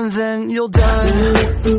and then you'll die.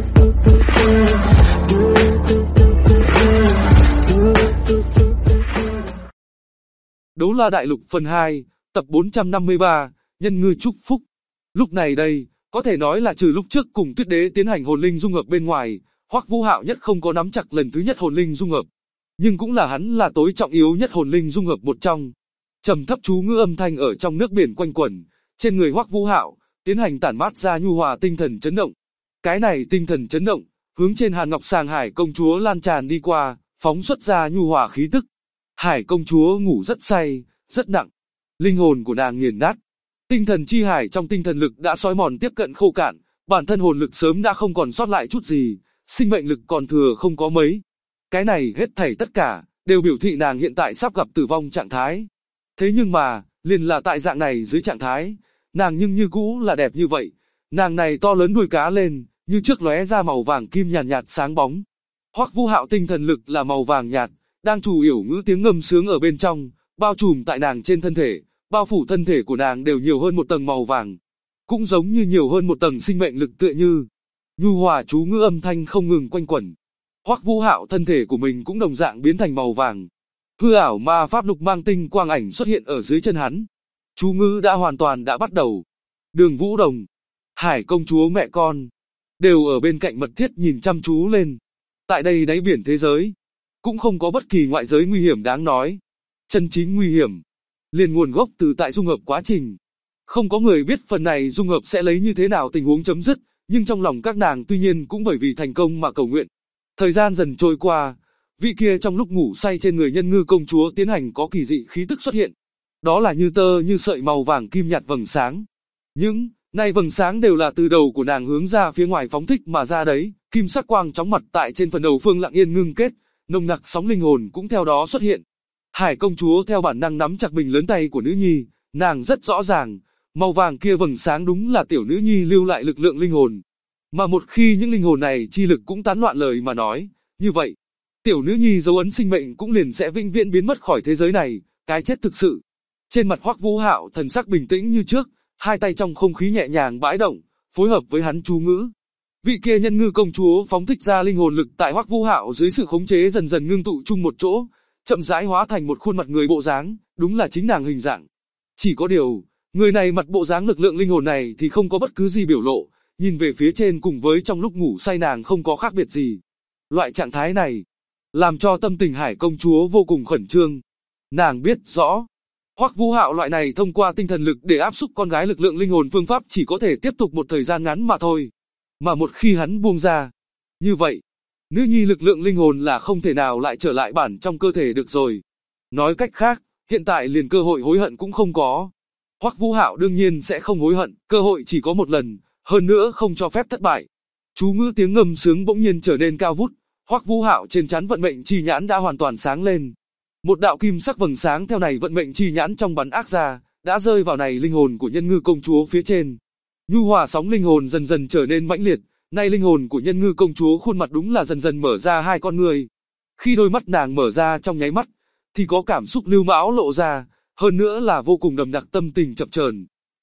Đấu La Đại Lục phần 2, tập 453, Nhân Ngư chúc phúc. Lúc này đây, có thể nói là trừ lúc trước cùng Tuyết Đế tiến hành hồn linh dung hợp bên ngoài, Hoắc Vũ Hạo nhất không có nắm chặt lần thứ nhất hồn linh dung hợp. Nhưng cũng là hắn là tối trọng yếu nhất hồn linh dung hợp một trong. Trầm thấp chú ngữ âm thanh ở trong nước biển quanh quẩn, trên người Hoắc Vũ Hạo tiến hành tản mát ra nhu hòa tinh thần chấn động. Cái này tinh thần chấn động, hướng trên Hàn Ngọc Sàng Hải công chúa lan tràn đi qua, phóng xuất ra nhu hòa khí tức. Hải công chúa ngủ rất say, rất nặng. Linh hồn của nàng nghiền nát. Tinh thần chi hải trong tinh thần lực đã xói mòn tiếp cận khô cạn, bản thân hồn lực sớm đã không còn sót lại chút gì, sinh mệnh lực còn thừa không có mấy. Cái này hết thảy tất cả, đều biểu thị nàng hiện tại sắp gặp tử vong trạng thái. Thế nhưng mà, liền là tại dạng này dưới trạng thái, nàng nhưng như cũ là đẹp như vậy. Nàng này to lớn đuôi cá lên, như trước lóe ra màu vàng kim nhàn nhạt sáng bóng. Hoắc Vũ Hạo tinh thần lực là màu vàng nhạt, đang chủ yểu ngữ tiếng ngâm sướng ở bên trong, bao trùm tại nàng trên thân thể, bao phủ thân thể của nàng đều nhiều hơn một tầng màu vàng, cũng giống như nhiều hơn một tầng sinh mệnh lực tựa như. Nhu hòa chú ngữ âm thanh không ngừng quanh quẩn. Hoắc Vũ Hạo thân thể của mình cũng đồng dạng biến thành màu vàng. Hư ảo ma pháp lục mang tinh quang ảnh xuất hiện ở dưới chân hắn. Chú ngữ đã hoàn toàn đã bắt đầu. Đường Vũ Đồng, Hải công chúa mẹ con, đều ở bên cạnh mật thiết nhìn chăm chú lên. Tại đây đáy biển thế giới, cũng không có bất kỳ ngoại giới nguy hiểm đáng nói. Chân chính nguy hiểm, liền nguồn gốc từ tại dung hợp quá trình. Không có người biết phần này dung hợp sẽ lấy như thế nào tình huống chấm dứt, nhưng trong lòng các nàng tuy nhiên cũng bởi vì thành công mà cầu nguyện. Thời gian dần trôi qua, vị kia trong lúc ngủ say trên người Nhân Ngư công chúa tiến hành có kỳ dị khí tức xuất hiện. Đó là như tơ như sợi màu vàng kim nhạt vầng sáng. Những này vầng sáng đều là từ đầu của nàng hướng ra phía ngoài phóng thích mà ra đấy, kim sắc quang chóng mặt tại trên phần đầu phương lặng yên ngưng kết, nồng nặc sóng linh hồn cũng theo đó xuất hiện. Hải công chúa theo bản năng nắm chặt bình lớn tay của nữ nhi, nàng rất rõ ràng, màu vàng kia vầng sáng đúng là tiểu nữ nhi lưu lại lực lượng linh hồn. Mà một khi những linh hồn này chi lực cũng tán loạn lời mà nói, như vậy, tiểu nữ nhi dấu ấn sinh mệnh cũng liền sẽ vĩnh viễn biến mất khỏi thế giới này, cái chết thực sự. Trên mặt Hoắc Vũ Hạo thần sắc bình tĩnh như trước, hai tay trong không khí nhẹ nhàng bãi động, phối hợp với hắn chú ngữ. Vị kia Nhân Ngư công chúa phóng thích ra linh hồn lực tại Hoắc Vũ Hạo dưới sự khống chế dần dần ngưng tụ chung một chỗ, chậm rãi hóa thành một khuôn mặt người bộ dáng, đúng là chính nàng hình dạng. Chỉ có điều, người này mặt bộ dáng lực lượng linh hồn này thì không có bất cứ gì biểu lộ, nhìn về phía trên cùng với trong lúc ngủ say nàng không có khác biệt gì. Loại trạng thái này, làm cho tâm tình Hải công chúa vô cùng khẩn trương. Nàng biết rõ, Hoắc Vũ Hạo loại này thông qua tinh thần lực để áp xúc con gái lực lượng linh hồn phương pháp chỉ có thể tiếp tục một thời gian ngắn mà thôi. Mà một khi hắn buông ra, như vậy, nữ nhi lực lượng linh hồn là không thể nào lại trở lại bản trong cơ thể được rồi. Nói cách khác, hiện tại liền cơ hội hối hận cũng không có. Hoắc Vũ Hạo đương nhiên sẽ không hối hận, cơ hội chỉ có một lần, hơn nữa không cho phép thất bại. Chú ngữ tiếng ngâm sướng bỗng nhiên trở nên cao vút, Hoắc Vũ Hạo trên trán vận mệnh chi nhãn đã hoàn toàn sáng lên. Một đạo kim sắc vầng sáng theo này vận mệnh chi nhãn trong bắn ác ra, đã rơi vào này linh hồn của Nhân Ngư công chúa phía trên. Nhu hòa sóng linh hồn dần dần trở nên mãnh liệt, nay linh hồn của Nhân Ngư công chúa khuôn mặt đúng là dần dần mở ra hai con người. Khi đôi mắt nàng mở ra trong nháy mắt, thì có cảm xúc lưu mão lộ ra, hơn nữa là vô cùng đậm đặc tâm tình chập chờn.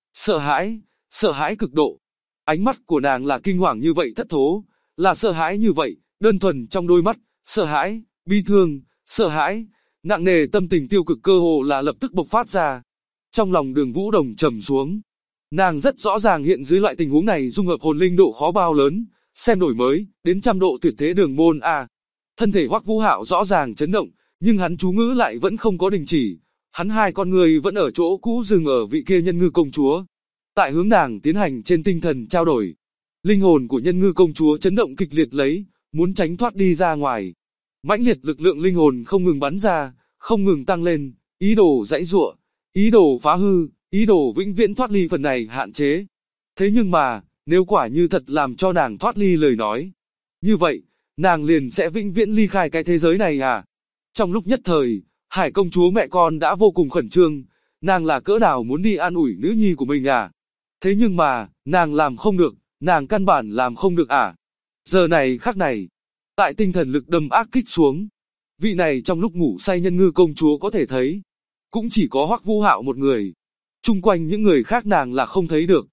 Sợ hãi cực độ. Ánh mắt của nàng là kinh hoàng như vậy thất thố, là sợ hãi như vậy, đơn thuần trong đôi mắt, sợ hãi, bi thương, sợ hãi, nặng nề tâm tình tiêu cực cơ hồ là lập tức bộc phát ra. Trong lòng Đường Vũ Đồng trầm xuống. Nàng rất rõ ràng hiện dưới loại tình huống này dung hợp hồn linh độ khó bao lớn, xem đổi mới, đến trăm độ tuyệt thế đường môn a. Thân thể Hoắc Vũ Hạo rõ ràng chấn động, nhưng hắn chú ngữ lại vẫn không có đình chỉ. Hắn hai con người vẫn ở chỗ cũ dừng ở vị kia Nhân Ngư công chúa. Tại hướng nàng tiến hành trên tinh thần trao đổi. Linh hồn của Nhân Ngư công chúa chấn động kịch liệt lấy, muốn tránh thoát đi ra ngoài. Mãnh liệt lực lượng linh hồn không ngừng bắn ra, không ngừng tăng lên, ý đồ giãy giụa, ý đồ phá hư, ý đồ vĩnh viễn thoát ly phần này hạn chế. Thế nhưng mà, nếu quả như thật làm cho nàng thoát ly lời nói, như vậy, nàng liền sẽ vĩnh viễn ly khai cái thế giới này à? Trong lúc nhất thời, Hải công chúa mẹ con đã vô cùng khẩn trương, nàng là cỡ nào muốn đi an ủi nữ nhi của mình à? Thế nhưng mà, nàng làm không được, nàng căn bản làm không được à? Giờ này khắc này, tại tinh thần lực đâm ác kích xuống, vị này trong lúc ngủ say Nhân Ngư công chúa có thể thấy, cũng chỉ có Hoắc Vũ Hạo một người. Chung quanh những người khác nàng là không thấy được.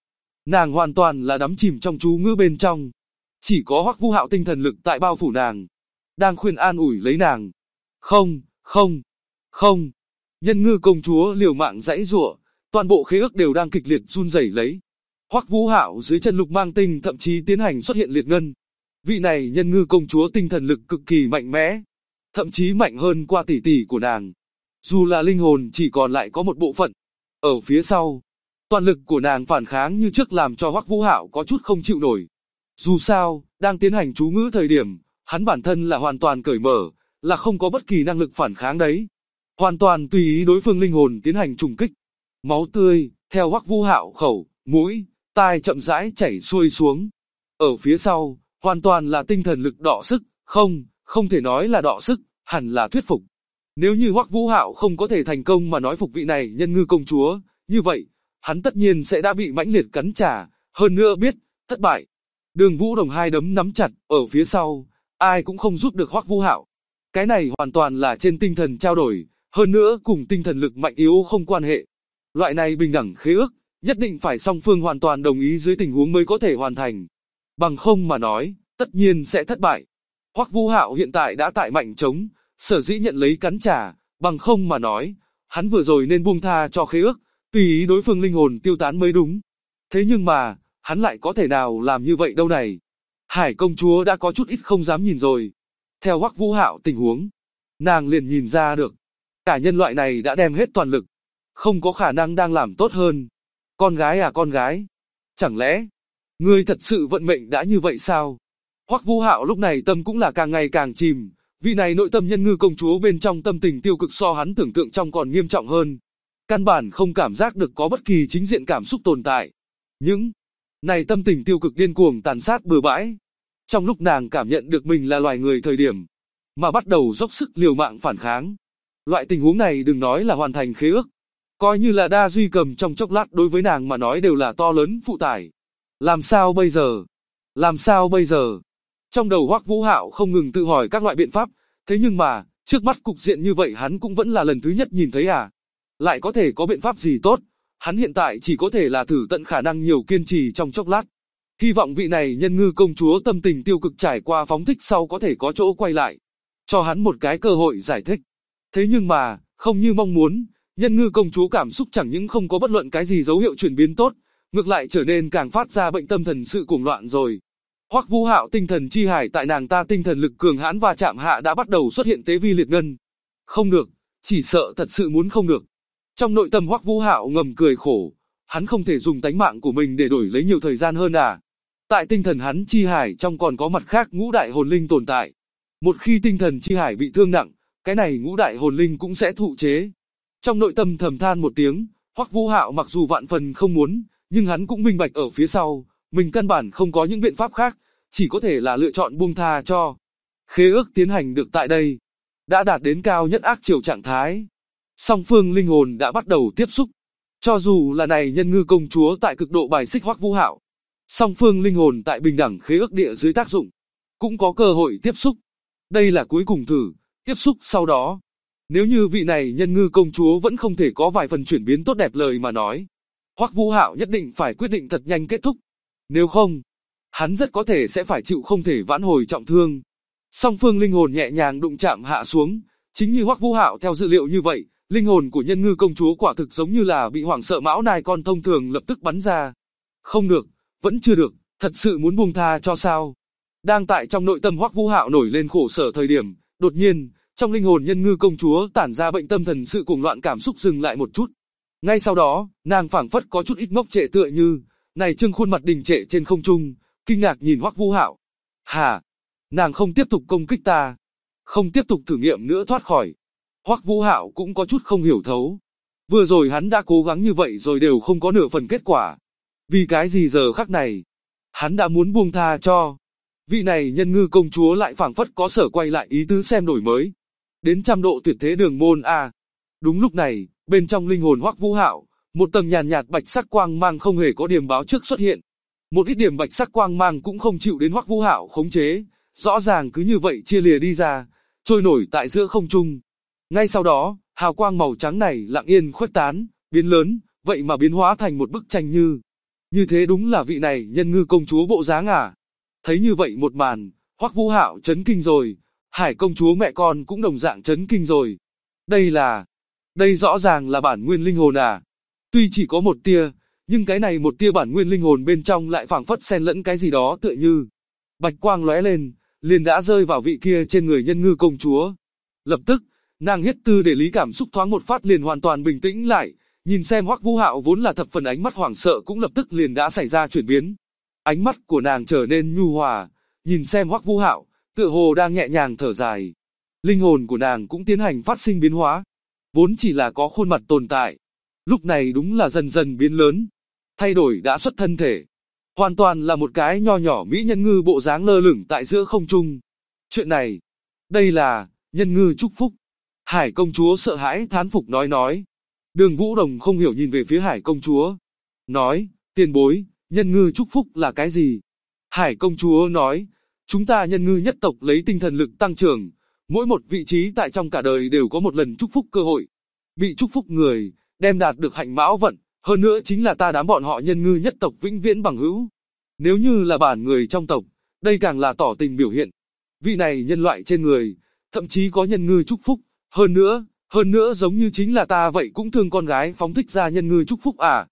Nàng hoàn toàn là đắm chìm trong chú ngữ bên trong. Chỉ có Hoắc Vũ Hạo tinh thần lực tại bao phủ nàng, đang khuyên an ủi lấy nàng. Không, không, không. Nhân ngư công chúa liều mạng giãy giụa, toàn bộ khế ước đều đang kịch liệt run rẩy lấy. Hoắc Vũ Hạo dưới chân Lục Mang Tinh thậm chí tiến hành xuất hiện liệt ngân. Vị này nhân ngư công chúa tinh thần lực cực kỳ mạnh mẽ, thậm chí mạnh hơn qua tỷ tỷ của nàng. Dù là linh hồn chỉ còn lại có một bộ phận. Ở phía sau, toàn lực của nàng phản kháng như trước làm cho Hoắc Vũ Hạo có chút không chịu nổi. Dù sao, đang tiến hành chú ngữ thời điểm, hắn bản thân là hoàn toàn cởi mở, là không có bất kỳ năng lực phản kháng đấy. Hoàn toàn tùy ý đối phương linh hồn tiến hành trùng kích. Máu tươi, theo Hoắc Vũ Hạo khẩu, mũi, tai chậm rãi chảy xuôi xuống. Ở phía sau, hoàn toàn là tinh thần lực đọ sức, không thể nói là đọ sức, hẳn là thuyết phục. Nếu như Hoắc Vũ Hạo không có thể thành công mà nói phục vị này nhân ngư công chúa, như vậy, hắn tất nhiên sẽ đã bị mãnh liệt cắn trả, hơn nữa biết, thất bại. Đường Vũ Đồng hai đấm nắm chặt, ở phía sau, ai cũng không giúp được Hoắc Vũ Hạo. Cái này hoàn toàn là trên tinh thần trao đổi, hơn nữa cùng tinh thần lực mạnh yếu không quan hệ. Loại này bình đẳng khế ước, nhất định phải song phương hoàn toàn đồng ý dưới tình huống mới có thể hoàn thành. Bằng không mà nói, tất nhiên sẽ thất bại. Hoắc Vũ Hạo hiện tại đã tại mạnh trống, sở dĩ nhận lấy cắn trả, bằng không mà nói, hắn vừa rồi nên buông tha cho khế ước, tùy ý đối phương linh hồn tiêu tán mới đúng. Thế nhưng mà, hắn lại có thể nào làm như vậy đâu này? Hải công chúa đã có chút ít không dám nhìn rồi. Theo Hoắc Vũ Hạo tình huống, nàng liền nhìn ra được, cả nhân loại này đã đem hết toàn lực, không có khả năng đang làm tốt hơn. Con gái à con gái, chẳng lẽ ngươi thật sự vận mệnh đã như vậy sao? Hoắc Vũ Hạo lúc này tâm cũng là càng ngày càng chìm, vị này nội tâm nhân ngư công chúa bên trong tâm tình tiêu cực so hắn tưởng tượng trong còn nghiêm trọng hơn. Căn bản không cảm giác được có bất kỳ chính diện cảm xúc tồn tại. Những này tâm tình tiêu cực điên cuồng tàn sát bừa bãi. Trong lúc nàng cảm nhận được mình là loài người thời điểm, mà bắt đầu dốc sức liều mạng phản kháng. Loại tình huống này đừng nói là hoàn thành khế ước, coi như là đa duy cầm trong chốc lát đối với nàng mà nói đều là to lớn phụ tải. Làm sao bây giờ? Làm sao bây giờ? Trong đầu Hoắc Vũ Hạo không ngừng tự hỏi các loại biện pháp, thế nhưng mà, trước mắt cục diện như vậy hắn cũng vẫn là lần thứ nhất nhìn thấy à. Lại có thể có biện pháp gì tốt, hắn hiện tại chỉ có thể là thử tận khả năng nhiều kiên trì trong chốc lát. Hy vọng vị này nhân ngư công chúa tâm tình tiêu cực trải qua phóng thích sau có thể có chỗ quay lại, cho hắn một cái cơ hội giải thích. Thế nhưng mà, không như mong muốn, nhân ngư công chúa cảm xúc chẳng những không có bất luận cái gì dấu hiệu chuyển biến tốt, ngược lại trở nên càng phát ra bệnh tâm thần sự cuồng loạn rồi. Hoắc Vũ Hạo tinh thần chi hải tại nàng ta tinh thần lực cường hãn và chạm hạ đã bắt đầu xuất hiện tế vi liệt ngân. Không được, chỉ sợ thật sự muốn không được. Trong nội tâm Hoắc Vũ Hạo ngầm cười khổ, hắn không thể dùng tánh mạng của mình để đổi lấy nhiều thời gian hơn à. Tại tinh thần hắn chi hải trong còn có mặt khác ngũ đại hồn linh tồn tại. Một khi tinh thần chi hải bị thương nặng, cái này ngũ đại hồn linh cũng sẽ thụ chế. Trong nội tâm thầm than một tiếng, Hoắc Vũ Hạo mặc dù vạn phần không muốn, nhưng hắn cũng minh bạch ở phía sau, mình căn bản không có những biện pháp khác, chỉ có thể là lựa chọn buông tha cho. Khế ước tiến hành được tại đây, đã đạt đến cao nhất ác chiều trạng thái. Song phương linh hồn đã bắt đầu tiếp xúc. Cho dù là này nhân ngư công chúa tại cực độ bài xích Hoắc Vũ Hạo, song phương linh hồn tại bình đẳng khế ước địa dưới tác dụng, cũng có cơ hội tiếp xúc. Đây là cuối cùng thử, tiếp xúc sau đó. Nếu như vị này nhân ngư công chúa vẫn không thể có vài phần chuyển biến tốt đẹp lời mà nói, Hoắc Vũ Hạo nhất định phải quyết định thật nhanh kết thúc. Nếu không, hắn rất có thể sẽ phải chịu không thể vãn hồi trọng thương. Song phương linh hồn nhẹ nhàng đụng chạm hạ xuống, chính như Hoắc Vũ Hạo theo dự liệu như vậy, linh hồn của nhân ngư công chúa quả thực giống như là bị hoảng sợ mão nai con thông thường lập tức bắn ra. Không được, vẫn chưa được, thật sự muốn buông tha cho sao? Đang tại trong nội tâm Hoắc Vũ Hạo nổi lên khổ sở thời điểm, đột nhiên, trong linh hồn nhân ngư công chúa tản ra bệnh tâm thần sự cuồng loạn cảm xúc dừng lại một chút. Ngay sau đó, nàng phảng phất có chút ít ngốc trệ tựa như, này trương khuôn mặt đình trệ trên không trung, kinh ngạc nhìn Hoắc Vũ Hạo. Hả? Nàng không tiếp tục công kích ta, không tiếp tục thử nghiệm nữa thoát khỏi. Hoắc Vũ Hạo cũng có chút không hiểu thấu. Vừa rồi hắn đã cố gắng như vậy rồi đều không có nửa phần kết quả. Vì cái gì giờ khắc này, hắn đã muốn buông tha cho. Vị này nhân ngư công chúa lại phảng phất có sở quay lại ý tứ xem đổi mới. Đến trăm độ tuyệt thế đường môn a. Đúng lúc này, bên trong linh hồn Hoắc Vũ Hạo, một tầng nhàn nhạt bạch sắc quang mang không hề có điểm báo trước xuất hiện. Một ít điểm bạch sắc quang mang cũng không chịu đến Hoắc Vũ Hạo khống chế, rõ ràng cứ như vậy chia lìa đi ra, trôi nổi tại giữa không trung. Ngay sau đó, hào quang màu trắng này lặng yên khuếch tán, biến lớn, vậy mà biến hóa thành một bức tranh như Như thế đúng là vị này Nhân Ngư công chúa bộ dáng à? Thấy như vậy một màn, Hoắc Vũ Hạo chấn kinh rồi, Hải công chúa mẹ con cũng đồng dạng chấn kinh rồi. Đây rõ ràng là bản nguyên linh hồn à? Tuy chỉ có một tia, nhưng cái này một tia bản nguyên linh hồn bên trong lại phảng phất xen lẫn cái gì đó tựa như bạch quang lóe lên, liền đã rơi vào vị kia trên người Nhân Ngư công chúa. Lập tức, nàng hiết tư để lý cảm xúc thoáng một phát liền hoàn toàn bình tĩnh lại, nhìn xem Hoắc Vũ Hạo vốn là thập phần ánh mắt hoảng sợ cũng lập tức liền đã xảy ra chuyển biến. Ánh mắt của nàng trở nên nhu hòa, nhìn xem Hoắc Vũ Hạo, tựa hồ đang nhẹ nhàng thở dài. Linh hồn của nàng cũng tiến hành phát sinh biến hóa, vốn chỉ là có khuôn mặt tồn tại, lúc này đúng là dần dần biến lớn, thay đổi đã xuất thân thể. Hoàn toàn là một cái nho nhỏ mỹ nhân ngư bộ dáng lơ lửng tại giữa không trung. Chuyện này, đây là Nhân Ngư chúc phúc. Hải công chúa sợ hãi thán phục nói. Đường Vũ Đồng không hiểu nhìn về phía Hải công chúa, nói, tiền bối, Nhân Ngư chúc phúc là cái gì? Hải công chúa nói, chúng ta Nhân Ngư nhất tộc lấy tinh thần lực tăng trưởng, mỗi một vị trí tại trong cả đời đều có một lần chúc phúc cơ hội. Bị chúc phúc người, đem đạt được hạnh mão vận, hơn nữa chính là ta đám bọn họ Nhân Ngư nhất tộc vĩnh viễn bằng hữu. Nếu như là bản người trong tộc, đây càng là tỏ tình biểu hiện. Vị này nhân loại trên người, thậm chí có Nhân Ngư chúc phúc, hơn nữa giống như chính là ta vậy cũng thương con gái phóng thích ra Nhân Ngư chúc phúc à.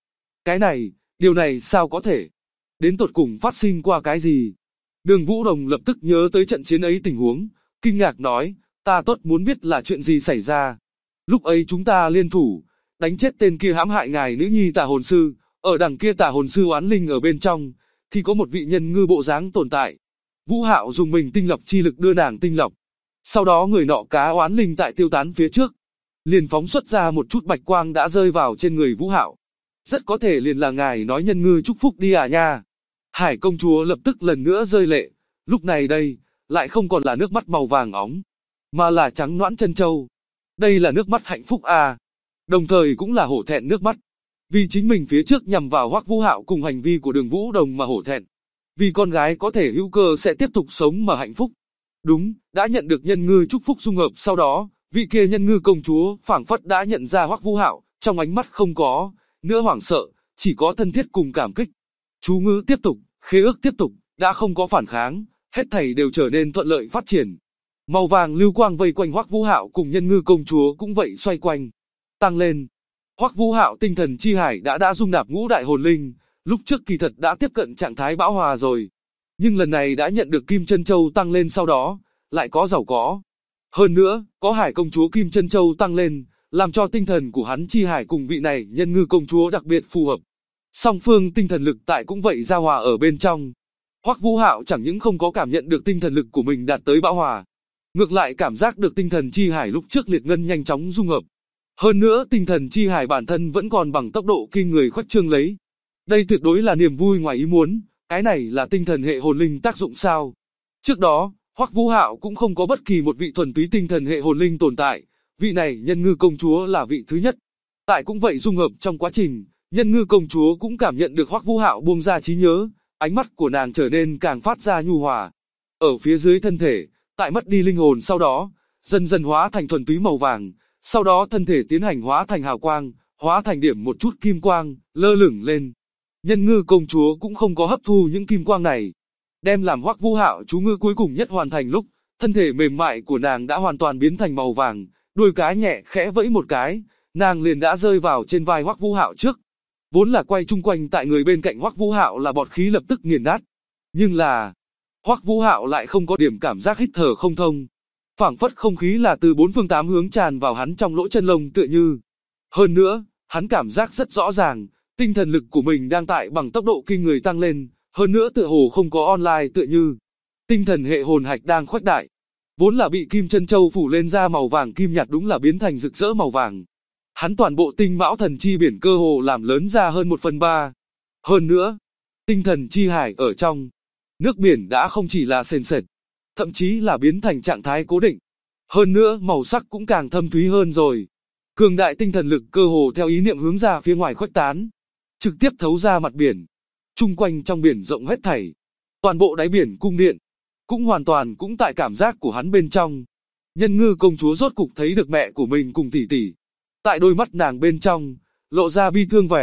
Điều này sao có thể? Đến tột cùng phát sinh qua cái gì? Đường Vũ Đồng lập tức nhớ tới trận chiến ấy tình huống, kinh ngạc nói, ta tốt muốn biết là chuyện gì xảy ra. Lúc ấy chúng ta liên thủ, đánh chết tên kia hãm hại ngài nữ nhi Tà hồn sư, ở đằng kia Tà hồn sư oán linh ở bên trong, thì có một vị Nhân Ngư bộ dáng tồn tại. Vũ Hạo dùng mình tinh lọc chi lực đưa nàng tinh lọc. Sau đó người nọ cá oán linh tại tiêu tán phía trước, liền phóng xuất ra một chút bạch quang đã rơi vào trên người Vũ Hạo. Rất có thể liền là ngài nói Nhân Ngư chúc phúc đi à nha. Hải công chúa lập tức lần nữa rơi lệ, lúc này đây, lại không còn là nước mắt màu vàng óng, mà là trắng nõn chân châu. Đây là nước mắt hạnh phúc à, đồng thời cũng là hổ thẹn nước mắt. Vì chính mình phía trước nhằm vào Hoắc Vũ Hạo cùng hành vi của Đường Vũ Đồng mà hổ thẹn. Vì con gái có thể hữu cơ sẽ tiếp tục sống mà hạnh phúc. Đúng, đã nhận được Nhân Ngư chúc phúc dung hợp sau đó, vị kia Nhân Ngư công chúa phảng phất đã nhận ra Hoắc Vũ Hạo, trong ánh mắt không có nữa hoảng sợ, chỉ có thân thiết cùng cảm kích. Chú ngữ tiếp tục, khế ước tiếp tục, đã không có phản kháng, hết thảy đều trở nên thuận lợi phát triển. Màu vàng lưu quang vây quanh Hoắc Vũ Hạo cùng Nhân Ngư công chúa cũng vậy xoay quanh, tăng lên. Hoắc Vũ Hạo tinh thần chi hải đã dung nạp ngũ đại hồn linh, lúc trước kỳ thật đã tiếp cận trạng thái bão hòa rồi, nhưng lần này đã nhận được Kim Chân Châu tăng lên sau đó, lại có giàu có. Hơn nữa, có Hải công chúa Kim Chân Châu tăng lên, làm cho tinh thần của hắn chi hải cùng vị này Nhân Ngư công chúa đặc biệt phù hợp. Song phương tinh thần lực tại cũng vậy giao hòa ở bên trong. Hoắc Vũ Hạo chẳng những không có cảm nhận được tinh thần lực của mình đạt tới bão hòa, ngược lại cảm giác được tinh thần chi hải lúc trước liệt ngân nhanh chóng dung hợp. Hơn nữa tinh thần chi hải bản thân vẫn còn bằng tốc độ kinh người khuếch trương lấy. Đây tuyệt đối là niềm vui ngoài ý muốn, cái này là tinh thần hệ hồn linh tác dụng sao? Trước đó, Hoắc Vũ Hạo cũng không có bất kỳ một vị thuần túy tinh thần hệ hồn linh tồn tại, vị này Nhân Ngư công chúa là vị thứ nhất. Tại cũng vậy dung hợp trong quá trình, Nhân Ngư công chúa cũng cảm nhận được Hoắc Vũ Hạo buông ra trí nhớ, ánh mắt của nàng trở nên càng phát ra nhu hòa. Ở phía dưới thân thể, tại mất đi linh hồn sau đó, dần dần hóa thành thuần túy màu vàng, sau đó thân thể tiến hành hóa thành hào quang, hóa thành điểm một chút kim quang, lơ lửng lên. Nhân Ngư công chúa cũng không có hấp thu những kim quang này, đem làm Hoắc Vũ Hạo chú ngữ cuối cùng nhất hoàn thành lúc, thân thể mềm mại của nàng đã hoàn toàn biến thành màu vàng, đuôi cá nhẹ khẽ vẫy một cái, nàng liền đã rơi vào trên vai Hoắc Vũ Hạo trước. Vốn là quay chung quanh tại người bên cạnh Hoắc Vũ Hạo là bọt khí lập tức nghiền nát, nhưng là Hoắc Vũ Hạo lại không có điểm cảm giác hít thở không thông, phảng phất không khí là từ bốn phương tám hướng tràn vào hắn trong lỗ chân lông tựa như. Hơn nữa, hắn cảm giác rất rõ ràng, tinh thần lực của mình đang tại bằng tốc độ kinh người tăng lên, hơn nữa tựa hồ không có online tựa như. Tinh thần hệ hồn hạch đang khuếch đại, vốn là bị Kim Chân Châu phủ lên da màu vàng kim nhạt đúng là biến thành rực rỡ màu vàng. Hắn toàn bộ tinh mão thần chi biển cơ hồ làm lớn ra hơn 1/3. Hơn nữa, tinh thần chi hải ở trong nước biển đã không chỉ là sền sệt, thậm chí là biến thành trạng thái cố định. Hơn nữa màu sắc cũng càng thâm thúy hơn rồi. Cường đại tinh thần lực cơ hồ theo ý niệm hướng ra phía ngoài khuếch tán, trực tiếp thấu ra mặt biển. Chung quanh trong biển rộng hết thảy, toàn bộ đáy biển cung điện, cũng hoàn toàn cũng tại cảm giác của hắn bên trong. Nhân Ngư công chúa rốt cục thấy được mẹ của mình cùng tỷ tỷ. Tại đôi mắt nàng bên trong, lộ ra bi thương vẻ,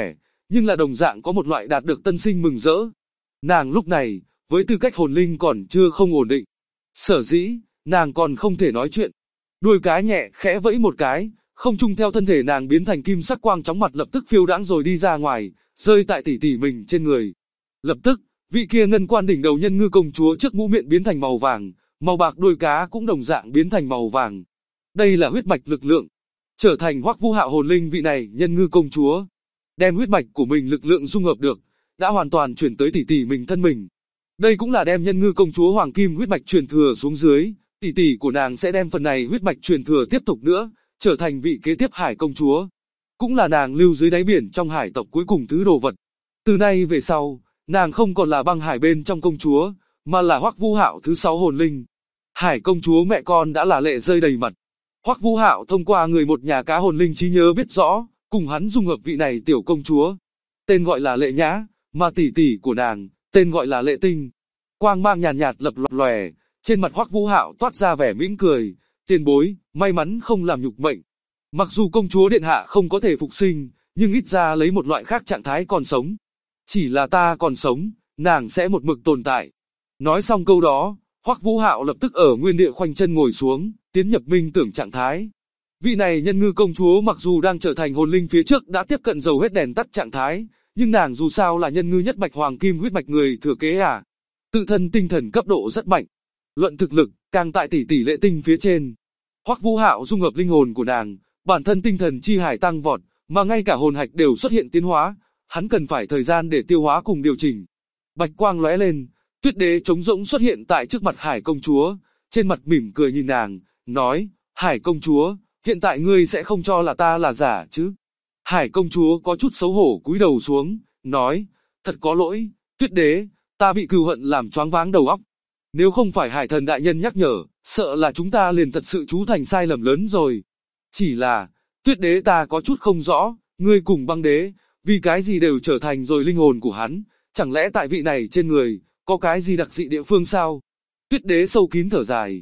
nhưng là đồng dạng có một loại đạt được tân sinh mừng rỡ. Nàng lúc này, với tư cách hồn linh còn chưa không ổn định. Sở dĩ, nàng còn không thể nói chuyện. Đuôi cá nhẹ khẽ vẫy một cái, không trung theo thân thể nàng biến thành kim sắc quang chóng mặt lập tức phiêu đãng rồi đi ra ngoài, rơi tại tỷ tỷ mình trên người. Lập tức, vị kia ngân quan đỉnh đầu nhân ngư công chúa trước mũ miệng biến thành màu vàng, màu bạc đuôi cá cũng đồng dạng biến thành màu vàng. Đây là huyết mạch lực lượng. Trở thành Hoắc Vũ Hạo hồn linh vị này nhân ngư công chúa, đem huyết mạch của mình lực lượng dung hợp được, đã hoàn toàn chuyển tới tỷ tỷ mình thân mình. Đây cũng là đem nhân ngư công chúa hoàng kim huyết mạch truyền thừa xuống dưới, tỷ tỷ của nàng sẽ đem phần này huyết mạch truyền thừa tiếp tục nữa, trở thành vị kế tiếp hải công chúa. Cũng là nàng lưu dưới đáy biển trong hải tộc cuối cùng thứ đồ vật. Từ nay về sau, nàng không còn là băng hải bên trong công chúa, mà là Hoắc Vũ Hạo thứ 6 hồn linh. Hải công chúa mẹ con đã là lệ rơi đầy mặt. Hoắc Vũ Hạo thông qua người một nhà cá hồn linh trí nhớ biết rõ, cùng hắn dung hợp vị này tiểu công chúa. Tên gọi là Lệ Nhã, mà tỷ tỷ của nàng, tên gọi là Lệ Tinh. Quang mang nhàn nhạt lập lòe, trên mặt Hoắc Vũ Hạo toát ra vẻ mỉm cười, tiền bối, may mắn không làm nhục mệnh. Mặc dù công chúa điện hạ không có thể phục sinh, nhưng ít ra lấy một loại khác trạng thái còn sống. Chỉ là ta còn sống, nàng sẽ một mực tồn tại. Nói xong câu đó, Hoắc Vũ Hạo lập tức ở nguyên địa khoanh chân ngồi xuống, tiến nhập minh tưởng trạng thái. Vị này nhân ngư công chúa mặc dù đang trở thành hồn linh phía trước đã tiếp cận dầu hết đèn tắt trạng thái, nhưng nàng dù sao là nhân ngư nhất mạch hoàng kim huyết mạch người thừa kế à. Tự thân tinh thần cấp độ rất mạnh. Luận thực lực, càng tại tỷ Lệ Tinh phía trên. Hoắc Vũ Hạo dung hợp linh hồn của nàng, bản thân tinh thần chi hải tăng vọt, mà ngay cả hồn hạch đều xuất hiện tiến hóa, hắn cần phải thời gian để tiêu hóa cùng điều chỉnh. Bạch quang lóe lên, Tuyết Đế trống rỗng xuất hiện tại trước mặt Hải công chúa, trên mặt mỉm cười nhìn nàng, nói, Hải công chúa, hiện tại ngươi sẽ không cho là ta là giả chứ? Hải công chúa có chút xấu hổ cúi đầu xuống, nói, thật có lỗi, Tuyết Đế, ta bị cừu hận làm choáng váng đầu óc. Nếu không phải Hải thần đại nhân nhắc nhở, sợ là chúng ta liền thật sự chú thành sai lầm lớn rồi. Chỉ là, Tuyết Đế ta có chút không rõ, ngươi cùng Băng Đế, vì cái gì đều trở thành rồi linh hồn của hắn, chẳng lẽ tại vị này trên người, có cái gì đặc dị địa phương sao? Tuyết Đế sâu kín thở dài,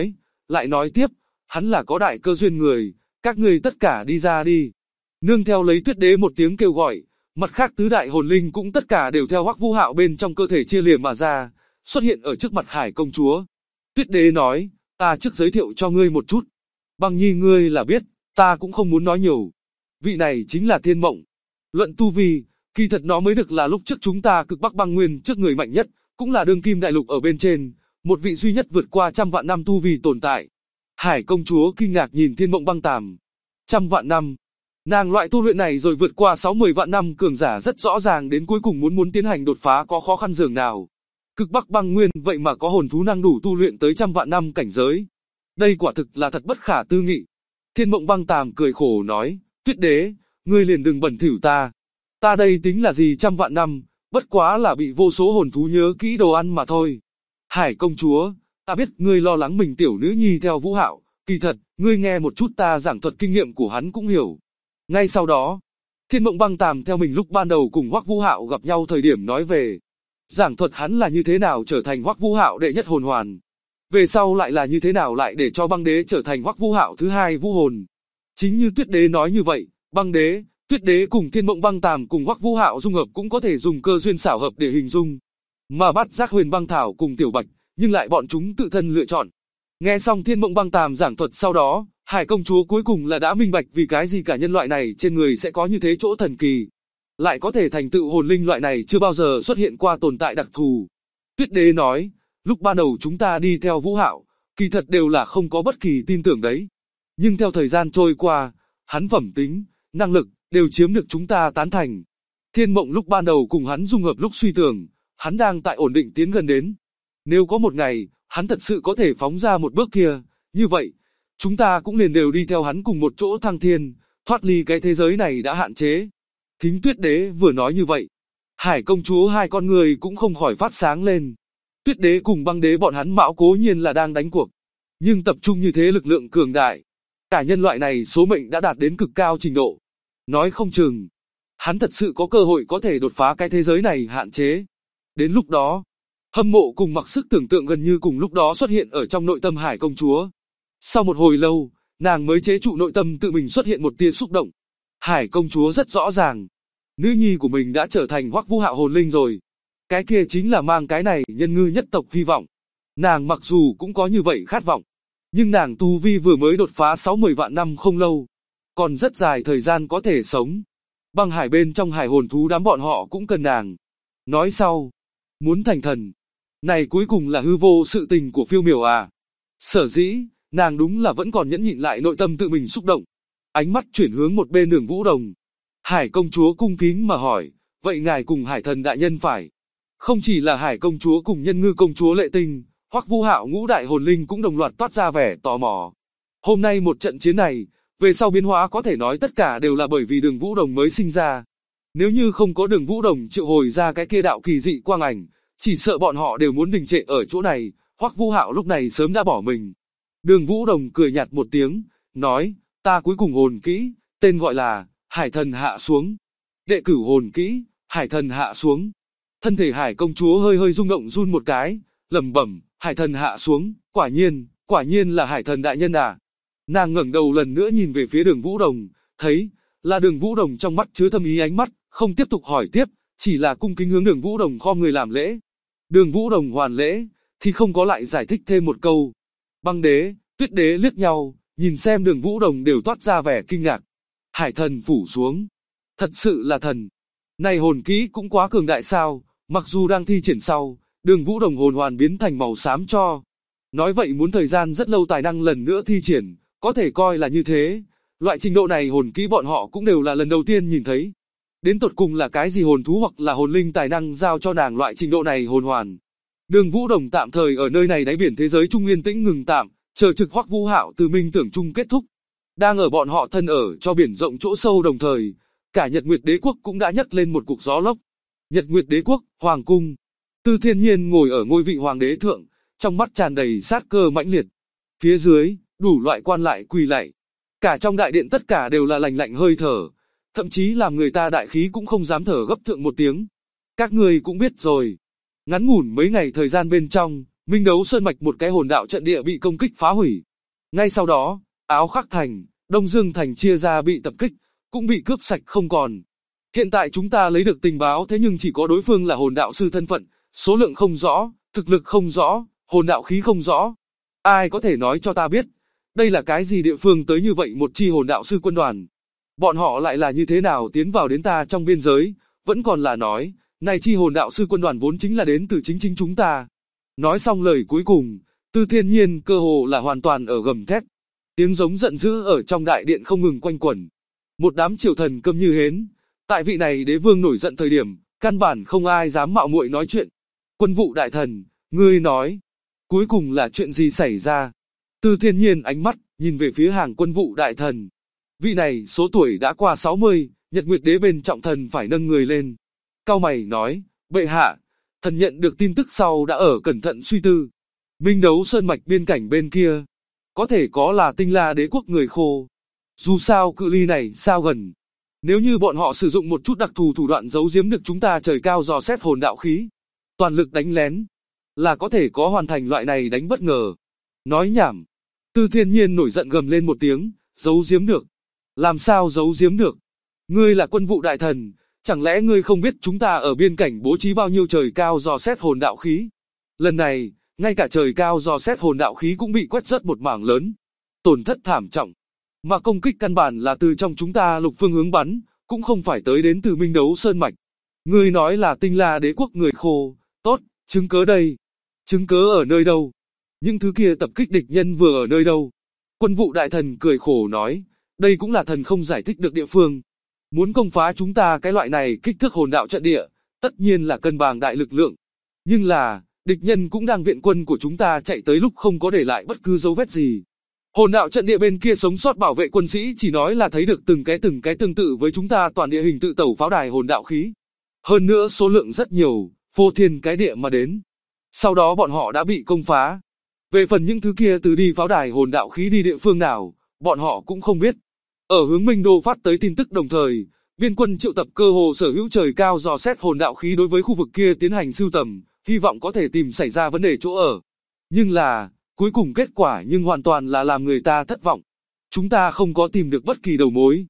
lại nói tiếp, hắn là có đại cơ duyên người, các ngươi tất cả đi ra đi. Nương theo lấy Tuyết Đế một tiếng kêu gọi, mặt khác tứ đại hồn linh cũng tất cả đều theo Hoắc Vũ Hạo bên trong cơ thể chia liềm mà ra, xuất hiện ở trước mặt Hải công chúa. Tuyết Đế nói, ta trước giới thiệu cho ngươi một chút. Băng Nhi ngươi là biết, ta cũng không muốn nói nhiều. Vị này chính là Thiên Mộng. Luận tu vi, kỳ thật nó mới được là lúc trước chúng ta cực Bắc băng nguyên trước người mạnh nhất, cũng là đương kim đại lục ở bên trên, một vị duy nhất vượt qua trăm vạn năm tu vi tồn tại. Hải công chúa kinh ngạc nhìn Thiên Mộng băng tàm. Trăm vạn năm. Nàng loại tu luyện này rồi vượt qua 60 vạn năm cường giả rất rõ ràng đến cuối cùng muốn tiến hành đột phá có khó khăn dường nào. Cực Bắc băng nguyên vậy mà có hồn thú năng đủ tu luyện tới trăm vạn năm cảnh giới. Đây quả thực là thật bất khả tư nghị. Thiên Mộng băng tàm cười khổ nói, Tuyết Đế, ngươi liền đừng bẩn thỉu ta. Ta đây tính là gì trăm vạn năm, bất quá là bị vô số hồn thú nhớ kỹ đồ ăn mà thôi. Hải công chúa, ta biết ngươi lo lắng mình tiểu nữ nhi theo Vũ Hạo, kỳ thật, ngươi nghe một chút ta giảng thuật kinh nghiệm của hắn cũng hiểu. Ngay sau đó, Thiên Mộng băng tàm theo mình lúc ban đầu cùng Hoắc Vũ Hạo gặp nhau thời điểm nói về. Giảng thuật hắn là như thế nào trở thành Hoắc Vũ Hạo đệ nhất hồn hoàn. Về sau lại là như thế nào lại để cho Băng Đế trở thành Hoắc Vũ Hạo thứ hai vũ hồn. Chính như Tuyết Đế nói như vậy, Băng Đế, Tuyết Đế cùng Thiên Mộng băng tàm cùng Hoắc Vũ Hạo dung hợp cũng có thể dùng cơ duyên xảo hợp để hình dung. Mà Bát Giác Huyền băng thảo cùng Tiểu Bạch, nhưng lại bọn chúng tự thân lựa chọn. Nghe xong Thiên Mộng băng tàm giảng thuật sau đó, Hải công chúa cuối cùng là đã minh bạch vì cái gì cả nhân loại này trên người sẽ có như thế chỗ thần kỳ. Lại có thể thành tựu hồn linh loại này chưa bao giờ xuất hiện qua tồn tại đặc thù. Tuyết Đế nói, lúc ban đầu chúng ta đi theo Vũ Hạo, kỳ thật đều là không có bất kỳ tin tưởng đấy. Nhưng theo thời gian trôi qua, hắn phẩm tính, năng lực, đều chiếm được chúng ta tán thành. Thiên Mộng lúc ban đầu cùng hắn dung hợp lúc suy tưởng, hắn đang tại ổn định tiến gần đến. Nếu có một ngày, hắn thật sự có thể phóng ra một bước kia, như vậy, chúng ta cũng liền đều đi theo hắn cùng một chỗ thăng thiên, thoát ly cái thế giới này đã hạn chế. Thính Tuyết Đế vừa nói như vậy, Hải công chúa hai con người cũng không khỏi phát sáng lên. Tuyết Đế cùng Băng Đế bọn hắn mạo cố nhiên là đang đánh cuộc, nhưng tập trung như thế lực lượng cường đại, cả nhân loại này số mệnh đã đạt đến cực cao trình độ. Nói không chừng, hắn thật sự có cơ hội có thể đột phá cái thế giới này hạn chế. Đến lúc đó, hâm mộ cùng mặc sức tưởng tượng gần như cùng lúc đó xuất hiện ở trong nội tâm Hải công chúa. Sau một hồi lâu, nàng mới chế trụ nội tâm tự mình xuất hiện một tia xúc động. Hải công chúa rất rõ ràng, Nữ nhi của mình đã trở thành Hoắc Vũ Hạo hồn linh rồi. Cái kia chính là mang cái này nhân ngư nhất tộc hy vọng. Nàng mặc dù cũng có như vậy khát vọng, nhưng nàng tu vi vừa mới đột phá 60 vạn năm không lâu, còn rất dài thời gian có thể sống. Băng hải bên trong hải hồn thú đám bọn họ cũng cần nàng. Nói sau, muốn thành thần, này cuối cùng là hư vô sự tình của phiêu miểu à. Sở dĩ, nàng đúng là vẫn còn nhẫn nhịn lại nội tâm tự mình xúc động. Ánh mắt chuyển hướng một bên Đường Vũ Đồng. Hải công chúa cung kính mà hỏi, vậy ngài cùng hải thần đại nhân phải? Không chỉ là hải công chúa cùng nhân ngư công chúa Lệ Tinh, Hoắc Vũ Hạo ngũ đại hồn linh cũng đồng loạt toát ra vẻ tò mò. Hôm nay một trận chiến này, về sau biến hóa có thể nói tất cả đều là bởi vì Đường Vũ Đồng mới sinh ra. Nếu như không có Đường Vũ Đồng triệu hồi ra cái kia đạo kỳ dị quang ảnh, chỉ sợ bọn họ đều muốn đình trệ ở chỗ này, Hoắc Vũ Hạo lúc này sớm đã bỏ mình. Đường Vũ Đồng cười nhạt một tiếng, nói, ta cuối cùng hồn kỹ, tên gọi là Hải Thần Hạ Xuống. Đệ cửu hồn kỹ, Hải Thần Hạ Xuống. Thân thể Hải công chúa hơi hơi rung động run một cái, lẩm bẩm, Hải Thần Hạ Xuống, quả nhiên là Hải Thần đại nhân à. Nàng ngẩng đầu lần nữa nhìn về phía Đường Vũ Đồng, thấy là Đường Vũ Đồng trong mắt chứa thâm ý ánh mắt, không tiếp tục hỏi tiếp, chỉ là cung kính hướng Đường Vũ Đồng khom người làm lễ. Đường Vũ Đồng hoàn lễ, thì không có lại giải thích thêm một câu. Băng đế, Tuyết đế liếc nhau, nhìn xem Đường Vũ Đồng đều toát ra vẻ kinh ngạc. Hải thần phủ xuống, thật sự là thần. Này hồn kỹ cũng quá cường đại sao, mặc dù đang thi triển sau, Đường Vũ Đồng hồn hoàn biến thành màu xám cho. Nói vậy muốn thời gian rất lâu tài năng lần nữa thi triển, có thể coi là như thế. Loại trình độ này hồn kỹ bọn họ cũng đều là lần đầu tiên nhìn thấy. Đến tột cùng là cái gì hồn thú hoặc là hồn linh tài năng giao cho nàng loại trình độ này hồn hoàn. Đường Vũ Đồng tạm thời ở nơi này đáy biển thế giới trung yên tĩnh ngừng tạm, chờ trực Hoắc Vũ Hạo từ minh tưởng chung kết thúc. Đang ở bọn họ thân ở cho biển rộng chỗ sâu đồng thời, cả Nhật Nguyệt Đế quốc cũng đã nhấc lên một cuộc gió lốc. Nhật Nguyệt Đế quốc, hoàng cung. Tư Thiên Nhiên ngồi ở ngôi vị hoàng đế thượng, trong mắt tràn đầy sát cơ mãnh liệt. Phía dưới, đủ loại quan lại quỳ lạy. Cả trong đại điện tất cả đều là lạnh lạnh hơi thở, thậm chí làm người ta đại khí cũng không dám thở gấp thượng một tiếng. Các ngươi cũng biết rồi, ngắn ngủn mấy ngày thời gian bên trong, Minh Đấu Sơn Mạch một cái hồn đạo trận địa bị công kích phá hủy. Ngay sau đó, Áo Khắc Thành, Đông Dương Thành chia ra bị tập kích, cũng bị cướp sạch không còn. Hiện tại chúng ta lấy được tình báo thế nhưng chỉ có đối phương là hồn đạo sư thân phận, số lượng không rõ, thực lực không rõ, hồn đạo khí không rõ. Ai có thể nói cho ta biết, đây là cái gì địa phương tới như vậy một chi hồn đạo sư quân đoàn? Bọn họ lại là như thế nào tiến vào đến ta trong biên giới, vẫn còn là nói, này chi hồn đạo sư quân đoàn vốn chính là đến từ chính chúng ta. Nói xong lời cuối cùng, Tư Thiên Nhiên cơ hồ là hoàn toàn ở gầm thét. Tiếng giống giận dữ ở trong đại điện không ngừng quanh quẩn. Một đám triều thần câm như hến. Tại vị này đế vương nổi giận thời điểm, căn bản không ai dám mạo muội nói chuyện. Quân vụ đại thần, ngươi nói, cuối cùng là chuyện gì xảy ra? Tư Thiên Nhiên ánh mắt, nhìn về phía hàng quân vụ đại thần. Vị này số tuổi đã qua 60, Nhật Nguyệt đế bên trọng thần phải nâng người lên. Cao mày nói, bệ hạ, thần nhận được tin tức sau đã ở cẩn thận suy tư. Minh Đấu Sơn Mạch biên cảnh bên kia, có thể có là Tinh La đế quốc người khô. Dù sao cự ly này sao gần. Nếu như bọn họ sử dụng một chút đặc thù thủ đoạn giấu giếm được chúng ta trời cao dò xét hồn đạo khí, toàn lực đánh lén, là có thể có hoàn thành loại này đánh bất ngờ. Nói nhảm. Tư Thiên Nhiên nổi giận gầm lên một tiếng, giấu giếm được. Làm sao giấu giếm được? Ngươi là quân vụ đại thần, chẳng lẽ ngươi không biết chúng ta ở biên cảnh bố trí bao nhiêu trời cao dò xét hồn đạo khí? Lần này, ngay cả trời cao dò xét hồn đạo khí cũng bị quét rớt một mảng lớn. Tổn thất thảm trọng. Mà công kích căn bản là từ trong chúng ta lục phương hướng bắn, cũng không phải tới đến từ Minh Đấu Sơn Mạch. Ngươi nói là Tinh La đế quốc người khô, tốt, chứng cớ đây. Chứng cớ ở nơi đâu? Những thứ kia tập kích địch nhân vừa ở nơi đâu? Quân vụ đại thần cười khổ nói, đây cũng là thần không giải thích được địa phương. Muốn công phá chúng ta cái loại này kích thước hồn đạo trận địa, tất nhiên là cân bằng đại lực lượng. Nhưng là, địch nhân cũng đang viện quân của chúng ta chạy tới lúc không có để lại bất cứ dấu vết gì. Hồn đạo trận địa bên kia sống sót bảo vệ quân sĩ chỉ nói là thấy được từng cái tương tự với chúng ta toàn địa hình tự tẩu pháo đài hồn đạo khí. Hơn nữa số lượng rất nhiều, phô thiên cái địa mà đến. Sau đó bọn họ đã bị công phá. Về phần những thứ kia từ đi pháo đài hồn đạo khí đi địa phương nào, bọn họ cũng không biết. Ở hướng Minh Đô phát tới tin tức đồng thời, biên quân triệu tập cơ hồ sở hữu trời cao dò xét hồn đạo khí đối với khu vực kia tiến hành sưu tầm, hy vọng có thể tìm xảy ra vấn đề chỗ ở. Nhưng là, cuối cùng kết quả nhưng hoàn toàn là làm người ta thất vọng. Chúng ta không có tìm được bất kỳ đầu mối.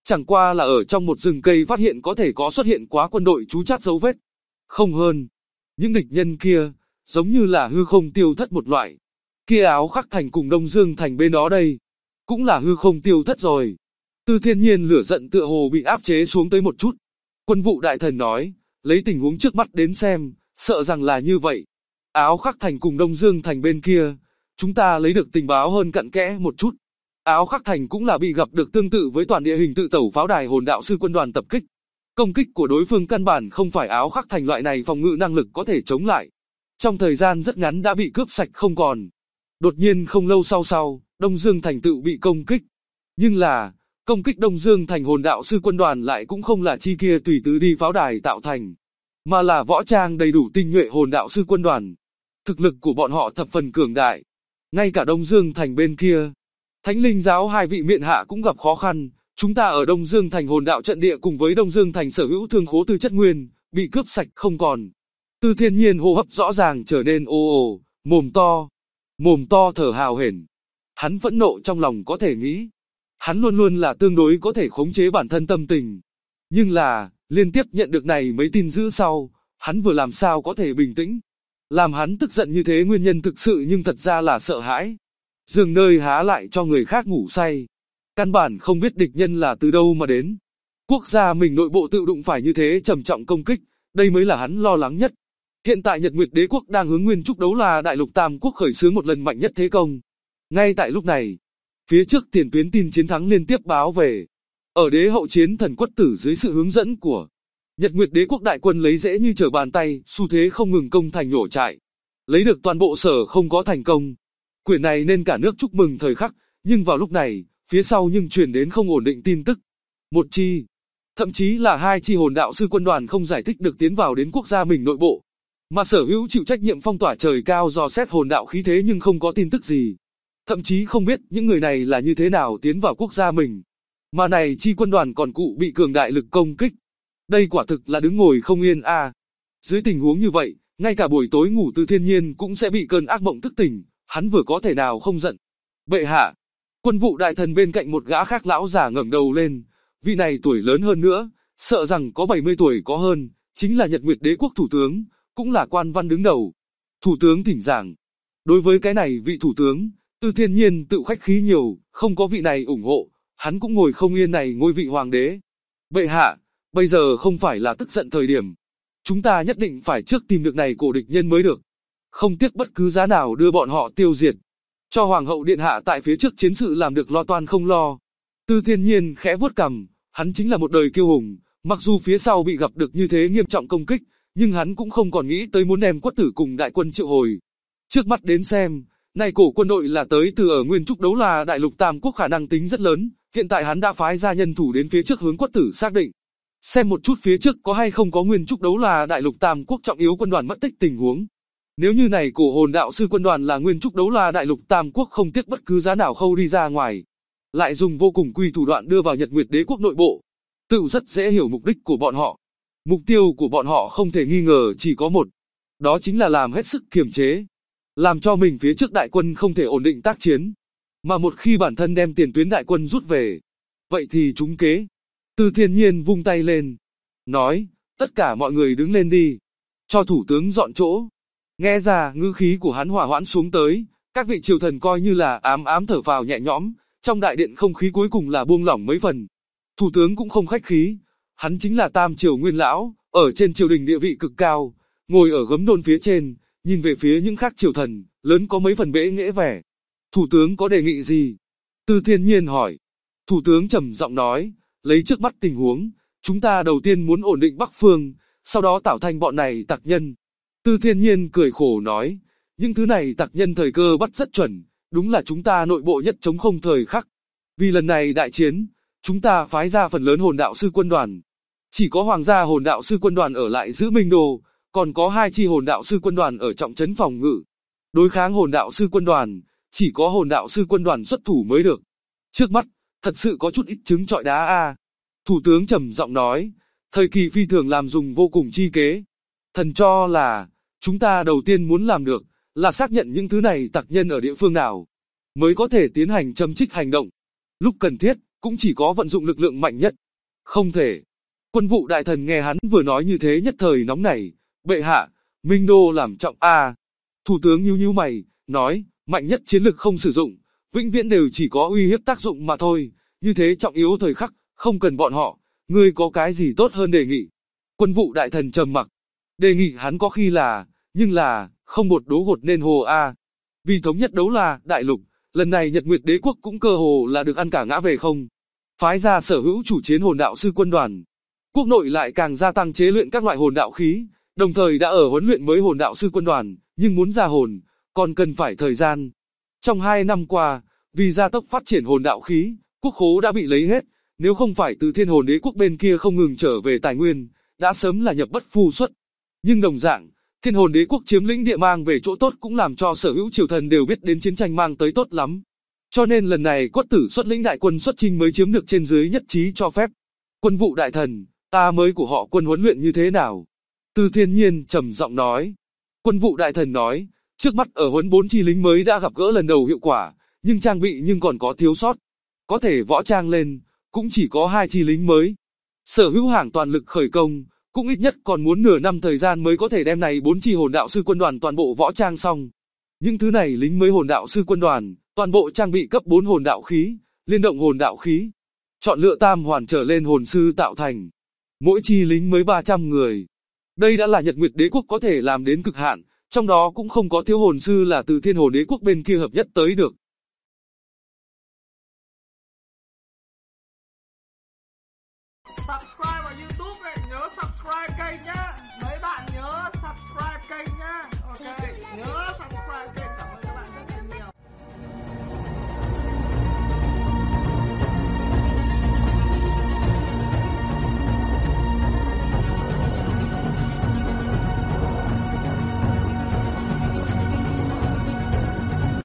Chẳng qua là ở trong một rừng cây phát hiện có thể có xuất hiện quá quân đội trú chát dấu vết. Không hơn. Những địch nhân kia, giống như là hư không tiêu thất một loại. Kia Áo Khắc Thành cùng Đông Dương Thành bên đó đây, cũng là hư không tiêu thất rồi. Tư Thiên Nhiên lửa giận tựa hồ bị áp chế xuống tới một chút. Quân vụ đại thần nói, lấy tình huống trước mắt đến xem, sợ rằng là như vậy. Áo Khắc Thành cùng Đông Dương Thành bên kia, chúng ta lấy được tình báo hơn cặn kẽ một chút. Áo Khắc Thành cũng là bị gặp được tương tự với toàn địa hình tự tẩu pháo đài hồn đạo sư quân đoàn tập kích. Công kích của đối phương căn bản không phải Áo Khắc Thành loại này phòng ngự năng lực có thể chống lại. Trong thời gian rất ngắn đã bị cướp sạch không còn. Đột nhiên không lâu sau, Đông Dương Thành tự bị công kích. Nhưng là, công kích Đông Dương Thành hồn đạo sư quân đoàn lại cũng không là chi kia tùy tứ đi pháo đài tạo thành, mà là võ trang đầy đủ tinh nhuệ hồn đạo sư quân đoàn. Thực lực của bọn họ thập phần cường đại. Ngay cả Đông Dương Thành bên kia, Thánh Linh giáo hai vị miện hạ cũng gặp khó khăn. Chúng ta ở Đông Dương Thành hồn đạo trận địa cùng với Đông Dương Thành sở hữu thương khố tư chất nguyên, bị cướp sạch không còn. Tư Thiên Nhiên hô hấp rõ ràng trở nên ồ, mồm to thở hào hển. Hắn phẫn nộ trong lòng có thể nghĩ. Hắn luôn luôn là tương đối có thể khống chế bản thân tâm tình. Nhưng là, liên tiếp nhận được này mấy tin dữ sau, hắn vừa làm sao có thể bình tĩnh. Làm hắn tức giận như thế nguyên nhân thực sự nhưng thật ra là sợ hãi. Giường nơi há lại cho người khác ngủ say. Căn bản không biết địch nhân là từ đâu mà đến. Quốc gia mình nội bộ tự đụng phải như thế trầm trọng công kích, đây mới là hắn lo lắng nhất. Hiện tại Nhật Nguyệt Đế quốc đang hướng Nguyên Trúc Đấu La Đại Lục Tam Quốc khởi xướng một lần mạnh nhất thế công. Ngay tại lúc này, phía trước tiền tuyến tin chiến thắng liên tiếp báo về. Ở đế hậu chiến thần Quất Tử dưới sự hướng dẫn của Nhật Nguyệt Đế quốc đại quân lấy dễ như trở bàn tay, xu thế không ngừng công thành nhổ trại. Lấy được toàn bộ sở không có thành công. Quyển này nên cả nước chúc mừng thời khắc, nhưng vào lúc này, phía sau nhưng truyền đến không ổn định tin tức. Một chi, thậm chí là hai chi hồn đạo sư quân đoàn không giải thích được tiến vào đến quốc gia mình nội bộ. Mà sở hữu chịu trách nhiệm phong tỏa trời cao dò xét hồn đạo khí thế nhưng không có tin tức gì. Thậm chí không biết những người này là như thế nào tiến vào quốc gia mình. Mà này chi quân đoàn còn cụ bị cường đại lực công kích. Đây quả thực là đứng ngồi không yên a. Dưới tình huống như vậy, ngay cả buổi tối ngủ Tư Thiên Nhiên cũng sẽ bị cơn ác mộng thức tỉnh, hắn vừa có thể nào không giận. Bệ hạ, quân vụ đại thần bên cạnh một gã khác lão già ngẩng đầu lên, vị này tuổi lớn hơn nữa, sợ rằng có 70 tuổi có hơn, chính là Nhật Nguyệt Đế quốc thủ tướng, cũng là quan văn đứng đầu. Thủ tướng thỉnh giảng. Đối với cái này vị thủ tướng, Tư Thiên Nhiên tự khách khí nhiều, không có vị này ủng hộ, hắn cũng ngồi không yên này ngôi vị hoàng đế. Bệ hạ, bây giờ không phải là tức giận thời điểm. Chúng ta nhất định phải trước tìm được này cổ địch nhân mới được. Không tiếc bất cứ giá nào đưa bọn họ tiêu diệt. Cho Hoàng hậu Điện Hạ tại phía trước chiến sự làm được lo toan không lo. Tư Thiên Nhiên khẽ vuốt cằm, hắn chính là một đời kiêu hùng, mặc dù phía sau bị gặp được như thế nghiêm trọng công kích, nhưng hắn cũng không còn nghĩ tới muốn đem Quất Tử cùng đại quân triệu hồi. Trước mắt đến xem, này cổ quân đội là tới từ ở Nguyên Trúc Đấu La Đại Lục Tam Quốc khả năng tính rất lớn, hiện tại hắn đã phái ra nhân thủ đến phía trước hướng Quất Tử xác định. Xem một chút phía trước có hay không có Nguyên Trúc Đấu La Đại Lục Tam Quốc trọng yếu quân đoàn mất tích tình huống. Nếu như này cổ hồn đạo sư quân đoàn là Nguyên Trúc Đấu La Đại Lục Tam Quốc không tiếc bất cứ giá nào khâu đi ra ngoài, lại dùng vô cùng quy thủ đoạn đưa vào Nhật Nguyệt Đế quốc nội bộ, tự rất dễ hiểu mục đích của bọn họ. Mục tiêu của bọn họ không thể nghi ngờ chỉ có một, đó chính là làm hết sức kiềm chế, làm cho mình phía trước đại quân không thể ổn định tác chiến, mà một khi bản thân đem tiền tuyến đại quân rút về, vậy thì trúng kế. Tư Thiên Nhiên vung tay lên, nói, tất cả mọi người đứng lên đi, cho thủ tướng dọn chỗ. Nghe ra ngữ khí của hắn hòa hoãn xuống tới, các vị triều thần coi như là ám thở phào nhẹ nhõm, trong đại điện không khí cuối cùng là buông lỏng mấy phần. Thủ tướng cũng không khách khí, hắn chính là Tam Triều Nguyên Lão, ở trên triều đình địa vị cực cao, ngồi ở gấm đôn phía trên, nhìn về phía những khác triều thần, lớn có mấy phần bẽ nghễ vẻ. Thủ tướng có đề nghị gì? Tư Thiên Nhiên hỏi. Thủ tướng trầm giọng nói, lấy trước mắt tình huống, chúng ta đầu tiên muốn ổn định Bắc Phương, sau đó tạo thành bọn này tặc nhân. Tư Thiên Nhiên cười khổ nói, những thứ này tặc nhân thời cơ bắt rất chuẩn, đúng là chúng ta nội bộ nhất chống không thời khắc. Vì lần này đại chiến, chúng ta phái ra phần lớn hồn đạo sư quân đoàn. Chỉ có Hoàng gia hồn đạo sư quân đoàn ở lại giữ Minh Đô, còn có 2 chi hồn đạo sư quân đoàn ở trọng trấn phòng ngự. Đối kháng hồn đạo sư quân đoàn, chỉ có hồn đạo sư quân đoàn xuất thủ mới được. Trước mắt, thật sự có chút ít trứng trọi đá a. Thủ tướng trầm giọng nói, thời kỳ phi thường làm dùng vô cùng chi kế. Thần cho là, chúng ta đầu tiên muốn làm được, là xác nhận những thứ này tặc nhân ở địa phương nào, mới có thể tiến hành châm trích hành động. Lúc cần thiết, cũng cũng chỉ có vận dụng lực lượng mạnh nhất. Không thể. Quân vụ đại thần nghe hắn vừa nói như thế nhất thời nóng nảy. Bệ hạ, Minh Đô làm trọng a. Thủ tướng nhíu mày, nói, mạnh nhất chiến lực không sử dụng, vĩnh viễn đều chỉ có uy hiếp tác dụng mà thôi, như thế trọng yếu thời khắc, không cần bọn họ, ngươi có cái gì tốt hơn đề nghị? Quân vụ đại thần trầm mặc, đề nghị hắn có khi là, nhưng là, không một đố gột nên hồ a. Vì thống nhất đấu là, đại lục, lần này Nhật Nguyệt Đế quốc cũng cơ hồ là được ăn cả ngã về không. Phái ra sở hữu chủ chiến hồn đạo sư quân đoàn. Quốc nội lại càng gia tăng chế luyện các loại hồn đạo khí, đồng thời đã ở huấn luyện mới hồn đạo sư quân đoàn, nhưng muốn ra hồn, còn cần phải thời gian. Trong 2 năm qua, vì gia tốc phát triển hồn đạo khí, quốc khố đã bị lấy hết, nếu không phải từ Thiên Hồn Đế quốc bên kia không ngừng trở về tài nguyên, đã sớm là nhập bất phu xuất. Nhưng đồng dạng, Thiên Hồn Đế quốc chiếm lĩnh địa mang về chỗ tốt cũng làm cho sở hữu triều thần đều biết đến chiến tranh mang tới tốt lắm. Cho nên lần này Quất Tử xuất lĩnh đại quân xuất chinh mới chiếm được trên dưới nhất trí cho phép. Quân vụ đại thần, ta mới của họ quân huấn luyện như thế nào? Từ Thiên Nhiên trầm giọng nói. Quân vụ đại thần nói, trước mắt ở huấn 4 chi lính mới đã gặp gỡ lần đầu hiệu quả, nhưng trang bị nhưng còn có thiếu sót. Có thể võ trang lên, cũng chỉ có 2 chi lính mới. Sở hữu hàng toàn lực khởi công, cũng ít nhất còn muốn nửa năm thời gian mới có thể đem này 4 chi hồn đạo sư quân đoàn toàn bộ võ trang xong. Những thứ này lính mới hồn đạo sư quân đoàn, toàn bộ trang bị cấp 4 hồn đạo khí, liên động hồn đạo khí. Chọn lựa tam hoàn trở lên hồn sư tạo thành. Mỗi chi lính mới 300 người. Đây đã là Nhật Nguyệt Đế quốc có thể làm đến cực hạn, trong đó cũng không có thiếu hồn sư là từ Thiên Hồn Đế quốc bên kia hợp nhất tới được.